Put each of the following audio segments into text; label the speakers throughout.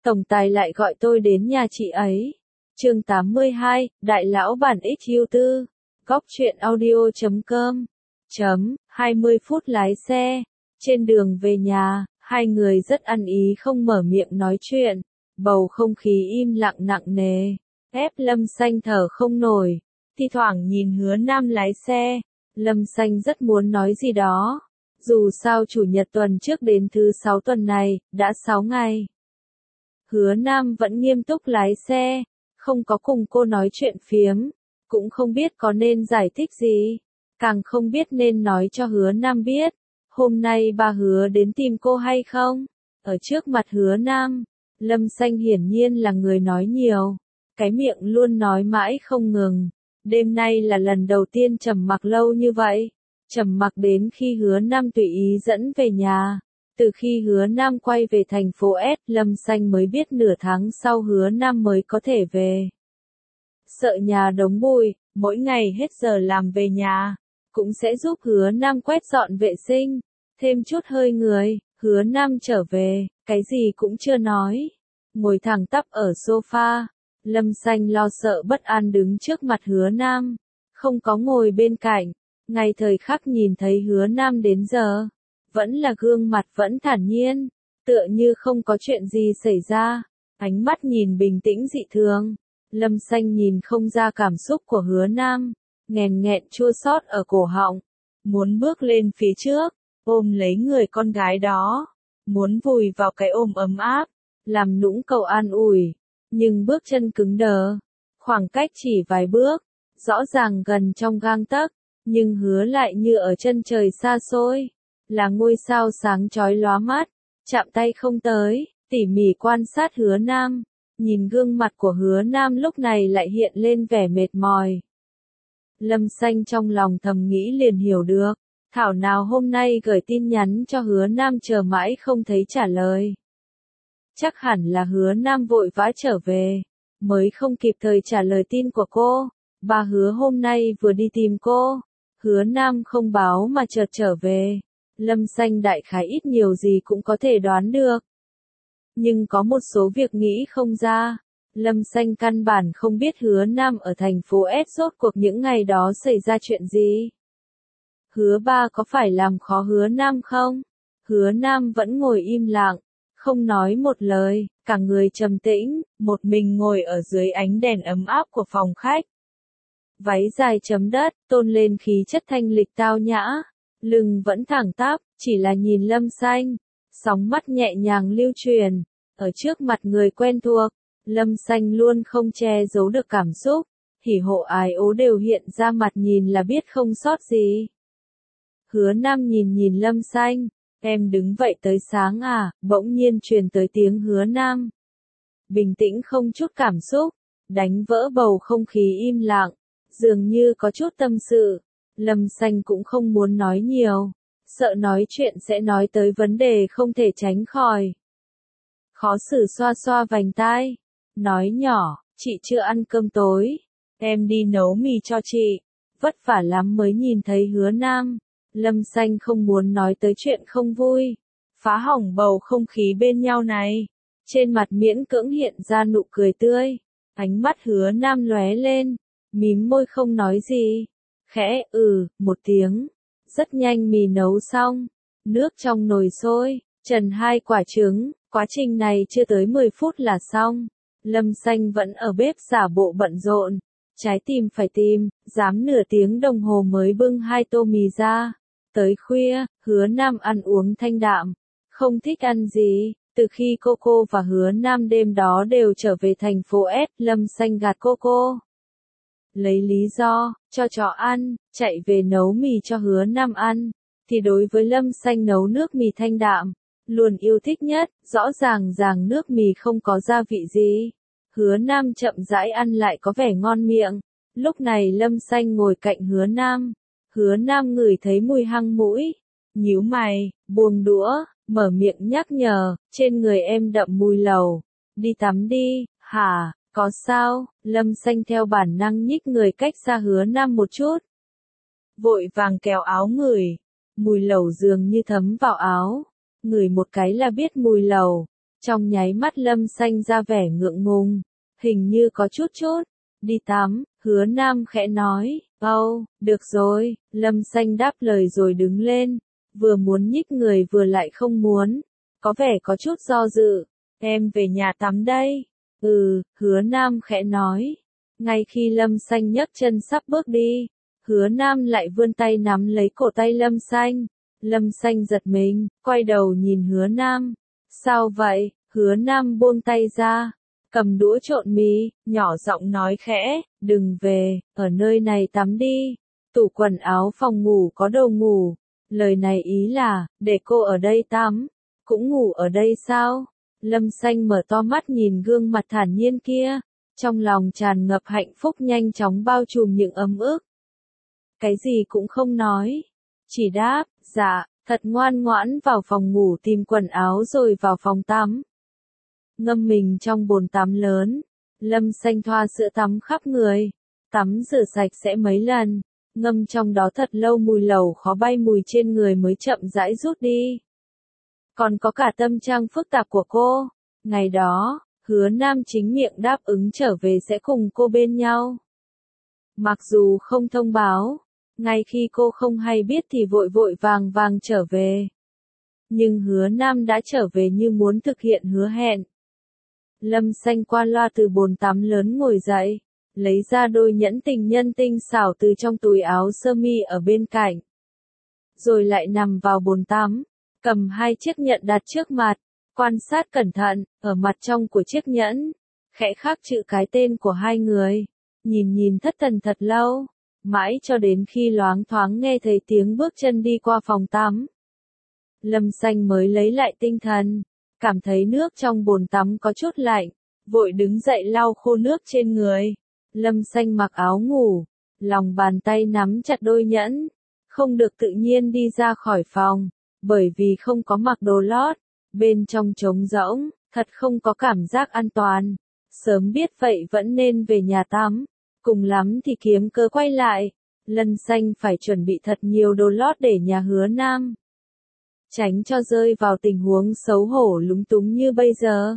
Speaker 1: tổng tài lại gọi tôi đến nhà chị ấy. Chương 82, Đại lão bản XU4, Góc truyện audio.com. 20 phút lái xe. Trên đường về nhà, hai người rất ăn ý không mở miệng nói chuyện. Bầu không khí im lặng nặng nề. Ép Lâm Xanh thở không nổi. Thi thoảng nhìn Hứa Nam lái xe. Lâm Xanh rất muốn nói gì đó. Dù sao chủ nhật tuần trước đến thứ 6 tuần này, đã 6 ngày. Hứa Nam vẫn nghiêm túc lái xe. Không có cùng cô nói chuyện phiếm. Cũng không biết có nên giải thích gì. Càng không biết nên nói cho Hứa Nam biết. Hôm nay ba Hứa đến tìm cô hay không? Ở trước mặt Hứa Nam, Lâm Xanh hiển nhiên là người nói nhiều. Cái miệng luôn nói mãi không ngừng. Đêm nay là lần đầu tiên trầm mặc lâu như vậy. Trầm mặc đến khi Hứa Nam tùy ý dẫn về nhà. Từ khi Hứa Nam quay về thành phố S, Lâm Xanh mới biết nửa tháng sau Hứa Nam mới có thể về. Sợ nhà đống bụi, mỗi ngày hết giờ làm về nhà, cũng sẽ giúp Hứa Nam quét dọn vệ sinh, thêm chút hơi người. Hứa Nam trở về, cái gì cũng chưa nói. Ngồi thẳng tắp ở sofa, Lâm Xanh lo sợ bất an đứng trước mặt Hứa Nam, không có ngồi bên cạnh. Ngay thời khắc nhìn thấy Hứa Nam đến giờ, vẫn là gương mặt vẫn thản nhiên, tựa như không có chuyện gì xảy ra, ánh mắt nhìn bình tĩnh dị thường. Lâm Xanh nhìn không ra cảm xúc của Hứa Nam, nghẹn nghẹn chua xót ở cổ họng, muốn bước lên phía trước, ôm lấy người con gái đó, muốn vùi vào cái ôm ấm áp, làm nũng cầu an ủi, nhưng bước chân cứng đờ, khoảng cách chỉ vài bước, rõ ràng gần trong gang tấc, nhưng Hứa lại như ở chân trời xa xôi, là ngôi sao sáng chói lóa mắt, chạm tay không tới, tỉ mỉ quan sát Hứa Nam. Nhìn gương mặt của Hứa Nam lúc này lại hiện lên vẻ mệt mỏi. Lâm Xanh trong lòng thầm nghĩ liền hiểu được, thảo nào hôm nay gửi tin nhắn cho Hứa Nam chờ mãi không thấy trả lời. Chắc hẳn là Hứa Nam vội vã trở về, mới không kịp thời trả lời tin của cô. Bà Hứa hôm nay vừa đi tìm cô, Hứa Nam không báo mà chợt trở về. Lâm Xanh đại khái ít nhiều gì cũng có thể đoán được. Nhưng có một số việc nghĩ không ra. Lâm Xanh căn bản không biết Hứa Nam ở thành phố S rốt cuộc những ngày đó xảy ra chuyện gì. Hứa ba có phải làm khó Hứa Nam không? Hứa Nam vẫn ngồi im lặng, không nói một lời, cả người trầm tĩnh, một mình ngồi ở dưới ánh đèn ấm áp của phòng khách. Váy dài chấm đất, tôn lên khí chất thanh lịch tao nhã, lưng vẫn thẳng tắp, chỉ là nhìn Lâm Xanh. Sóng mắt nhẹ nhàng lưu truyền, ở trước mặt người quen thuộc, Lâm Xanh luôn không che giấu được cảm xúc, hỉ hộ ái ố đều hiện ra mặt nhìn là biết không sót gì. Hứa Nam nhìn Lâm Xanh, em đứng vậy tới sáng à, bỗng nhiên truyền tới tiếng Hứa Nam. Bình tĩnh không chút cảm xúc, đánh vỡ bầu không khí im lặng, dường như có chút tâm sự. Lâm Xanh cũng không muốn nói nhiều. Sợ nói chuyện sẽ nói tới vấn đề không thể tránh khỏi. Khó xử xoa xoa vành tai. Nói nhỏ, chị chưa ăn cơm tối. Em đi nấu mì cho chị. Vất vả lắm mới nhìn thấy Hứa Nam. Lâm Xanh không muốn nói tới chuyện không vui. Phá hỏng bầu không khí bên nhau này. Trên mặt miễn cưỡng hiện ra nụ cười tươi. Ánh mắt Hứa Nam lóe lên. Mím môi không nói gì. Khẽ một tiếng. Rất nhanh mì nấu xong, nước trong nồi sôi, trần 2 quả trứng, quá trình này chưa tới 10 phút là xong. Lâm Xanh vẫn ở bếp giả bộ bận rộn, trái tim phải tìm, dám nửa tiếng đồng hồ mới bưng 2 tô mì ra. Tới khuya, Hứa Nam ăn uống thanh đạm, không thích ăn gì. Từ khi cô và Hứa Nam đêm đó đều trở về thành phố S, Lâm Xanh gạt cô. Lấy lý do, cho chó ăn, chạy về nấu mì cho Hứa Nam ăn, thì đối với Lâm Xanh nấu nước mì thanh đạm, luôn yêu thích nhất, rõ ràng nước mì không có gia vị gì. Hứa Nam chậm rãi ăn lại có vẻ ngon miệng, lúc này Lâm Xanh ngồi cạnh Hứa Nam. Hứa Nam ngửi thấy mùi hăng mũi, nhíu mày, buông đũa, mở miệng nhắc nhở, trên người em đậm mùi lẩu, đi tắm đi, hả? Có sao? Lâm Xanh theo bản năng nhích người cách xa Hứa Nam một chút. Vội vàng kéo áo ngửi. Mùi lẩu dường như thấm vào áo. Ngửi một cái là biết mùi lẩu. Trong nháy mắt Lâm Xanh ra vẻ ngượng ngùng, hình như có chút chút. Đi tắm, Hứa Nam khẽ nói, được rồi, Lâm Xanh đáp lời rồi đứng lên, vừa muốn nhích người vừa lại không muốn, có vẻ có chút do dự, em về nhà tắm đây. Hứa Nam khẽ nói. Ngay khi Lâm Xanh nhấc chân sắp bước đi, Hứa Nam lại vươn tay nắm lấy cổ tay Lâm Xanh. Lâm Xanh giật mình, quay đầu nhìn Hứa Nam. Sao vậy? Hứa Nam buông tay ra, cầm đũa trộn mì, nhỏ giọng nói khẽ, đừng về, ở nơi này tắm đi. Tủ quần áo phòng ngủ có đồ ngủ. Lời này ý là, để cô ở đây tắm, cũng ngủ ở đây sao? Lâm Xanh mở to mắt nhìn gương mặt thản nhiên kia, trong lòng tràn ngập hạnh phúc nhanh chóng bao trùm những ấm ức. Cái gì cũng không nói, chỉ đáp, dạ, thật ngoan ngoãn vào phòng ngủ tìm quần áo rồi vào phòng tắm. Ngâm mình trong bồn tắm lớn, Lâm Xanh thoa sữa tắm khắp người, tắm rửa sạch sẽ mấy lần, ngâm trong đó thật lâu mùi lẩu khó bay mùi trên người mới chậm rãi rút đi. Còn có cả tâm trạng phức tạp của cô, ngày đó, Hứa Nam chính miệng đáp ứng trở về sẽ cùng cô bên nhau. Mặc dù không thông báo, ngay khi cô không hay biết thì vội vội vàng vàng trở về. Nhưng Hứa Nam đã trở về như muốn thực hiện hứa hẹn. Lâm Xanh qua loa từ bồn tắm lớn ngồi dậy, lấy ra đôi nhẫn tình nhân tinh xảo từ trong túi áo sơ mi ở bên cạnh. Rồi lại nằm vào bồn tắm, cầm hai chiếc nhẫn đặt trước mặt, quan sát cẩn thận, ở mặt trong của chiếc nhẫn, khẽ khắc chữ cái tên của hai người, nhìn thất thần thật lâu, mãi cho đến khi loáng thoáng nghe thấy tiếng bước chân đi qua phòng tắm. Lâm Xanh mới lấy lại tinh thần, cảm thấy nước trong bồn tắm có chút lạnh, vội đứng dậy lau khô nước trên người. Lâm Xanh mặc áo ngủ, lòng bàn tay nắm chặt đôi nhẫn, không được tự nhiên đi ra khỏi phòng, bởi vì không có mặc đồ lót, bên trong trống rỗng, thật không có cảm giác an toàn. Sớm biết vậy vẫn nên về nhà tắm, cùng lắm thì kiếm cớ quay lại. Lâm Xanh phải chuẩn bị thật nhiều đồ lót để nhà Hứa Nam, tránh cho rơi vào tình huống xấu hổ lúng túng như bây giờ.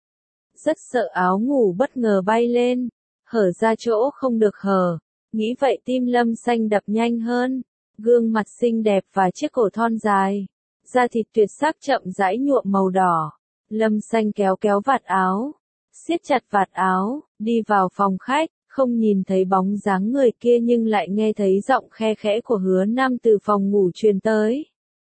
Speaker 1: Rất sợ áo ngủ bất ngờ bay lên, hở ra chỗ không được hở, nghĩ vậy tim Lâm Xanh đập nhanh hơn, gương mặt xinh đẹp và chiếc cổ thon dài, da thịt tuyệt sắc chậm rãi nhuộm màu đỏ. Lâm Xanh kéo vạt áo, siết chặt vạt áo, đi vào phòng khách, không nhìn thấy bóng dáng người kia nhưng lại nghe thấy giọng khe khẽ của Hứa Nam từ phòng ngủ truyền tới.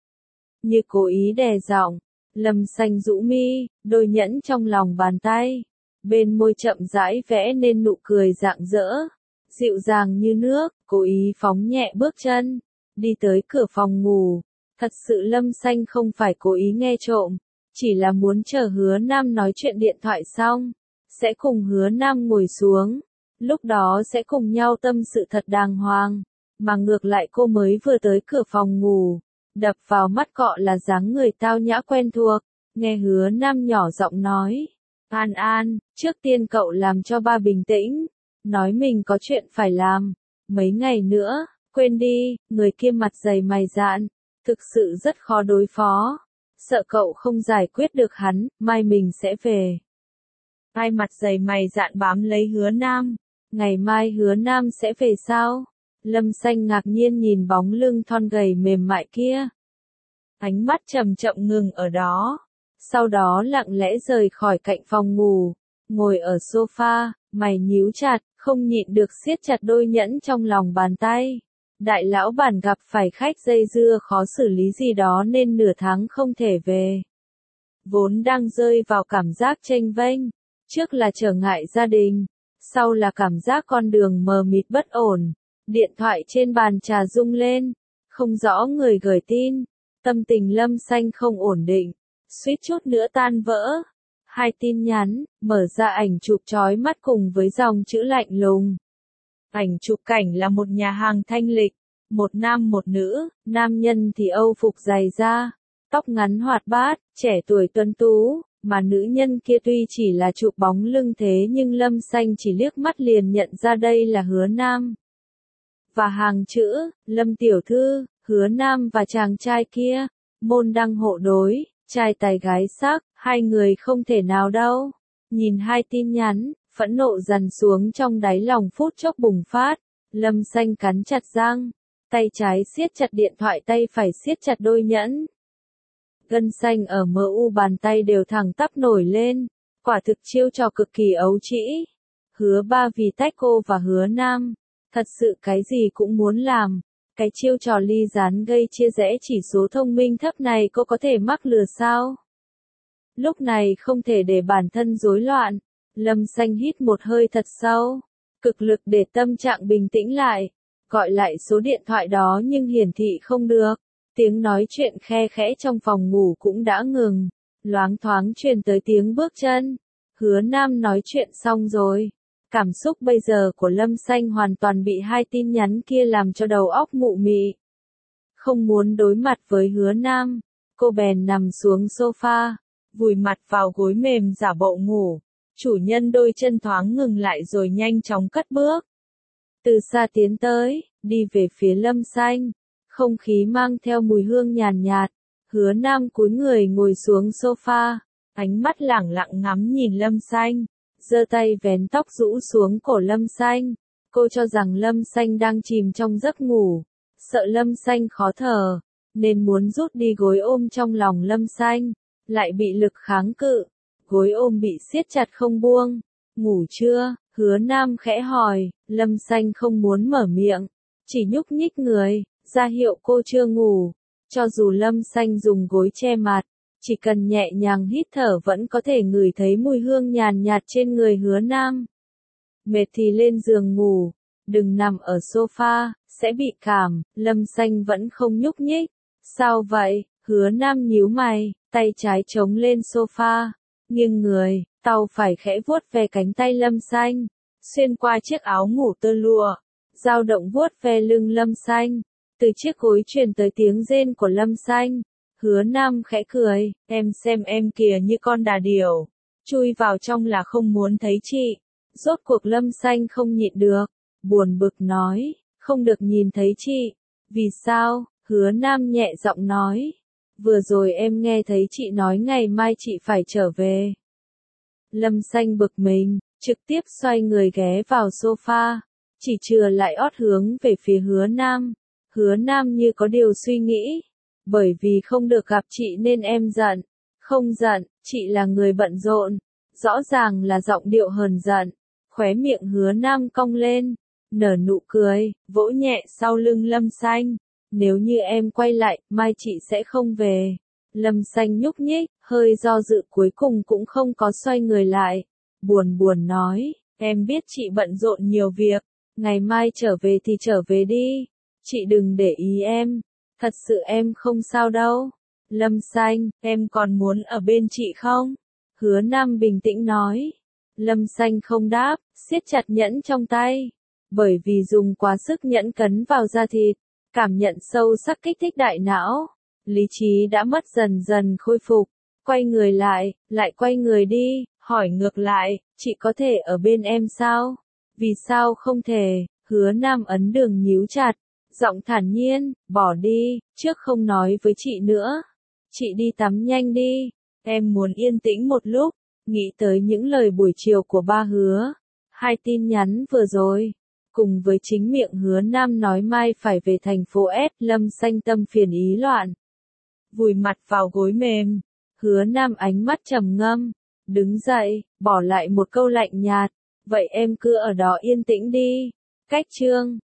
Speaker 1: Như cố ý đè giọng, Lâm Xanh rũ mi, đôi nhẫn trong lòng bàn tay, bên môi chậm rãi vẽ nên nụ cười rạng rỡ, dịu dàng như nước, cố ý phóng nhẹ bước chân, đi tới cửa phòng ngủ. Thật sự Lâm Xanh không phải cố ý nghe trộm, chỉ là muốn chờ Hứa Nam nói chuyện điện thoại xong, sẽ cùng Hứa Nam ngồi xuống, lúc đó sẽ cùng nhau tâm sự thật đàng hoàng, mà ngược lại cô mới vừa tới cửa phòng ngủ, đập vào mắt cọ là dáng người tao nhã quen thuộc, nghe Hứa Nam nhỏ giọng nói, An, trước tiên cậu làm cho ba bình tĩnh, nói mình có chuyện phải làm, mấy ngày nữa, quên đi, người kia mặt dày mày dạn, thực sự rất khó đối phó, sợ cậu không giải quyết được hắn, mai mình sẽ về. Ai mặt dày mày dạn bám lấy Hứa Nam, ngày mai Hứa Nam sẽ về sao? Lâm Xanh ngạc nhiên nhìn bóng lưng thon gầy mềm mại kia. Ánh mắt chậm chậm ngừng ở đó, sau đó lặng lẽ rời khỏi cạnh phòng ngủ, ngồi ở sofa, mày nhíu chặt, không nhịn được siết chặt đôi nhẫn trong lòng bàn tay. Đại lão bản gặp phải khách dây dưa khó xử lý gì đó nên nửa tháng không thể về. Vốn đang rơi vào cảm giác chênh vênh, trước là trở ngại gia đình, sau là cảm giác con đường mờ mịt bất ổn. Điện thoại trên bàn trà rung lên, không rõ người gửi tin, tâm tình Lâm Xanh không ổn định, suýt chút nữa tan vỡ. Hai tin nhắn, mở ra ảnh chụp chói mắt cùng với dòng chữ lạnh lùng. Ảnh chụp cảnh là một nhà hàng thanh lịch, một nam một nữ, nam nhân thì Âu phục dày da, tóc ngắn hoạt bát, trẻ tuổi tuấn tú, mà nữ nhân kia tuy chỉ là chụp bóng lưng thế nhưng Lâm Xanh chỉ liếc mắt liền nhận ra đây là Hứa Nam. Và hàng chữ, Lâm tiểu thư, Hứa Nam và chàng trai kia, môn đăng hộ đối, trai tài gái sắc, Hai người không thể nào đâu. Nhìn hai tin nhắn, phẫn nộ dằn xuống trong đáy lòng phút chốc bùng phát. Lâm Xanh cắn chặt răng, tay trái siết chặt điện thoại, tay phải siết chặt đôi nhẫn. Gân xanh ở mu bàn tay đều thẳng tắp nổi lên, quả thực chiêu trò cực kỳ ấu trĩ. Hứa Ba vì tách cô và Hứa Nam, thật sự cái gì cũng muốn làm. Cái chiêu trò ly gián gây chia rẽ chỉ số thông minh thấp này cô có thể mắc lừa sao? Lúc này không thể để bản thân rối loạn. Lâm Xanh hít một hơi thật sâu, cực lực để tâm trạng bình tĩnh lại. Gọi lại số điện thoại đó nhưng hiển thị không được. Tiếng nói chuyện khe khẽ trong phòng ngủ cũng đã ngừng. Loáng thoáng truyền tới tiếng bước chân. Hứa Nam nói chuyện xong rồi. Cảm xúc bây giờ của Lâm Xanh hoàn toàn bị hai tin nhắn kia làm cho đầu óc mụ mị. Không muốn đối mặt với Hứa Nam, cô bèn nằm xuống sofa, vùi mặt vào gối mềm giả bộ ngủ. Chủ nhân đôi chân thoáng ngừng lại rồi nhanh chóng cất bước. Từ xa tiến tới, đi về phía Lâm Xanh. Không khí mang theo mùi hương nhàn nhạt. Hứa Nam cúi người ngồi xuống sofa, ánh mắt lẳng lặng ngắm nhìn Lâm Xanh. Giơ tay vén tóc rũ xuống cổ Lâm Xanh. Cô cho rằng Lâm Xanh đang chìm trong giấc ngủ. Sợ Lâm Xanh khó thở, nên muốn rút đi gối ôm trong lòng Lâm Xanh. Lại bị lực kháng cự. Gối ôm bị siết chặt không buông. Ngủ chưa? Hứa Nam khẽ hỏi. Lâm Xanh không muốn mở miệng, chỉ nhúc nhích người, ra hiệu cô chưa ngủ. Cho dù Lâm Xanh dùng gối che mặt, chỉ cần nhẹ nhàng hít thở vẫn có thể ngửi thấy mùi hương nhàn nhạt trên người Hứa Nam. Mệt thì lên giường ngủ, đừng nằm ở sofa, sẽ bị cảm. Lâm Xanh vẫn không nhúc nhích. Sao vậy? Hứa Nam nhíu mày, tay trái chống lên sofa, nghiêng người, tay phải khẽ vuốt ve cánh tay Lâm Xanh, xuyên qua chiếc áo ngủ tơ lụa, dao động vuốt ve lưng Lâm Xanh. Từ chiếc gối truyền tới tiếng rên của Lâm Xanh. Hứa Nam khẽ cười, em xem em kìa như con đà điểu, chui vào trong là không muốn thấy chị. Rốt cuộc Lâm Xanh không nhịn được, buồn bực nói, không được nhìn thấy chị. Vì sao? Hứa Nam nhẹ giọng nói, vừa rồi em nghe thấy chị nói ngày mai chị phải trở về. Lâm Xanh bực mình, trực tiếp xoay người ghé vào sofa, chỉ chừa lại ót hướng về phía Hứa Nam. Hứa Nam như có điều suy nghĩ, bởi vì không được gặp chị nên em giận. Không giận, chị là người bận rộn. Rõ ràng là giọng điệu hờn giận. Khóe miệng Hứa Nam cong lên, nở nụ cười, vỗ nhẹ sau lưng Lâm Xanh. Nếu như em quay lại, mai chị sẽ không về. Lâm Xanh nhúc nhích, hơi do dự cuối cùng cũng không có xoay người lại. Buồn buồn nói, em biết chị bận rộn nhiều việc, ngày mai trở về thì trở về đi. Chị đừng để ý em, thật sự em không sao đâu. Lâm Xanh, em còn muốn ở bên chị không? Hứa Nam bình tĩnh nói. Lâm Xanh không đáp, siết chặt nhẫn trong tay. Bởi vì dùng quá sức nhẫn cấn vào da thịt, cảm nhận sâu sắc kích thích đại não. Lý trí đã mất dần dần khôi phục. Quay người lại quay người đi, hỏi ngược lại, chị có thể ở bên em sao? Vì sao không thể? Hứa Nam ấn đường nhíu chặt, giọng thản nhiên, bỏ đi, trước không nói với chị nữa. Chị đi tắm nhanh đi, em muốn yên tĩnh một lúc. Nghĩ tới những lời buổi chiều của ba Hứa, hai tin nhắn vừa rồi, cùng với chính miệng Hứa Nam nói mai phải về thành phố S, Lâm Xanh tâm phiền ý loạn. Vùi mặt vào gối mềm, Hứa Nam ánh mắt trầm ngâm, đứng dậy, bỏ lại một câu lạnh nhạt, vậy em cứ ở đó yên tĩnh đi. Cách chương